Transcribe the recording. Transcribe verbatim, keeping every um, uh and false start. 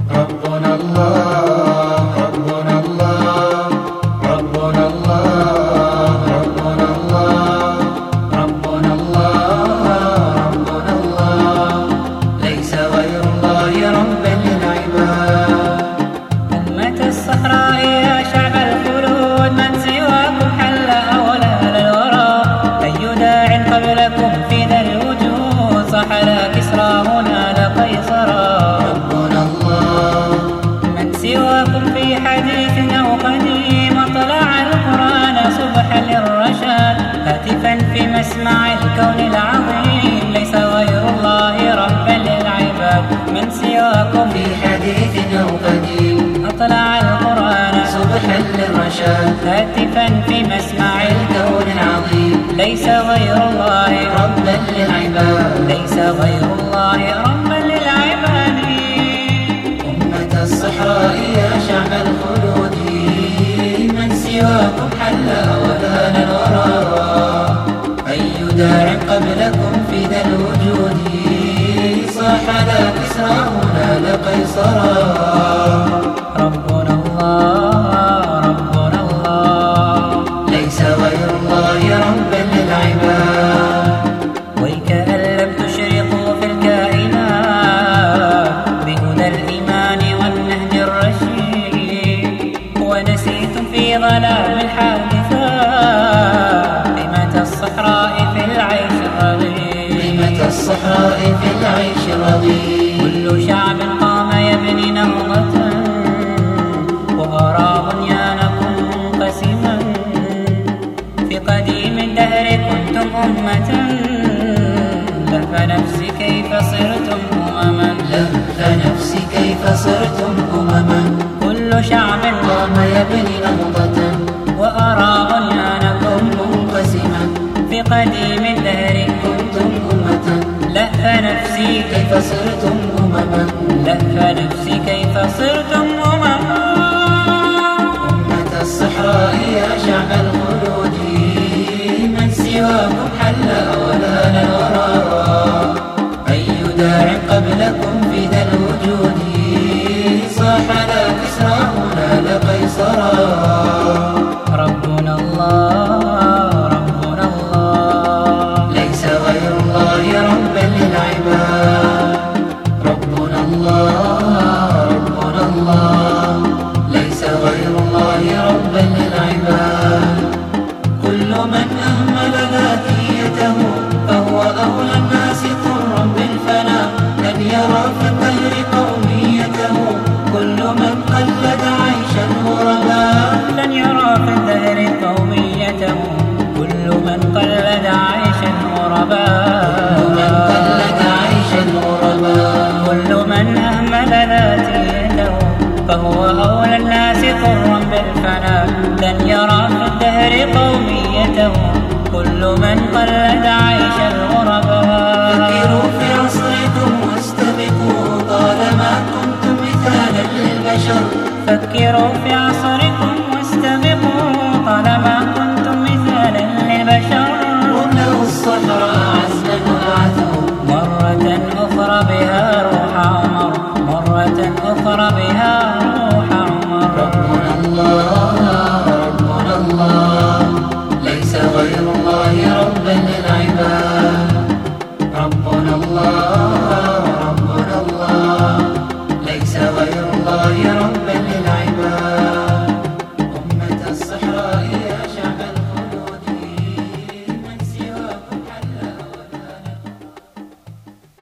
ربنا الله ربنا الله ربنا الله ربنا الله ربنا الله ربنا الله ليس غير الله ربا للعباد. أمة الصحراء يا شعب الخلود من سواكم حل أولى للورى. أي داع قبلكم في ذا الوجود صح لا كسرى هنا لقيصرا. ربنا الله من سواكم في حديث أو قديم طلع القرآن صبحا للرشاد هاتفا في مسمع الكون العظيم ليس غير الله ربا للعباد. من سواكم في حديث أو قديم أطلع القرآن صبحا للرشاد هاتفا في مسمع الكون العظيم ليس غير الله ربا للعباد. ليس غير الله ربا للعباد. أمة الصحراء يا شعب الخلود من سواكم حل أولان الورى. أي داع قبلكم في ذا الوجود صاح لا كسرى هنا لقيصرا. ربنا الله ربنا الله ليس غير الله ربا للعباد. ويكأن لم تشرقوا في الكائنات بهدى الإيمان والنهج الرشيد ونسيتم في ظلام الحادثات قيمة الصحراء في العيش الرغيد. قيمة الصحراء في العيش الرغيد. كل شعب قام يبني نهضة وأرى بنيانكم منقسما. في قديم الدهر كنتم أمة لف نفسي كيف صرتم أمما. لف نفسي كيف صرتم أمما. كل شعب قام يبني نهضة وأرى بنيانكم منقسما. في قديم الدهر كنتم أمة لف نفسي كيف صرتم أمما. لف نفسي كيف صرتم أمما. أمة الصحراء يا شعب الخلود من سواكم حل أولان الورى. أي داع قبلكم في ذا الوجود صاح لا كسرى هنا لقيصرا. ربنا الله ربنا الله ليس غير الله ربا للعباد. ربنا الله ربنا الله ليس غير الله ربا للعباد. كل من أهمل ذاتيته فهو أولى الناس طرا بالفناء لن يرى في الدهر قوميته. كل من قلد عيشا غرباء لن يرى في الدهر قوميته. كل من قلد عيشا غرباء. من قلد عيشا غرباء. كل من أهمل ذاتيته فهو أولى الناس طرا بالفناء لن يرى في الدهر قوميته. كل من قلد عيش الغرباء. فكروا في عصركم واستبقوا طالما كنتم مثالا للبشر. فكروا في عصركم واستبقوا طالما كنتم مثالا للبشر. واملأوا الصحراء عزما وابعثوا مرة أخرى بها روح عمر. مرة أخرى بها روح عمر. ربنا الله ربنا الله ليس غير الله ربا للعباد. ربنا الله ربنا الله ليس غير الله ربا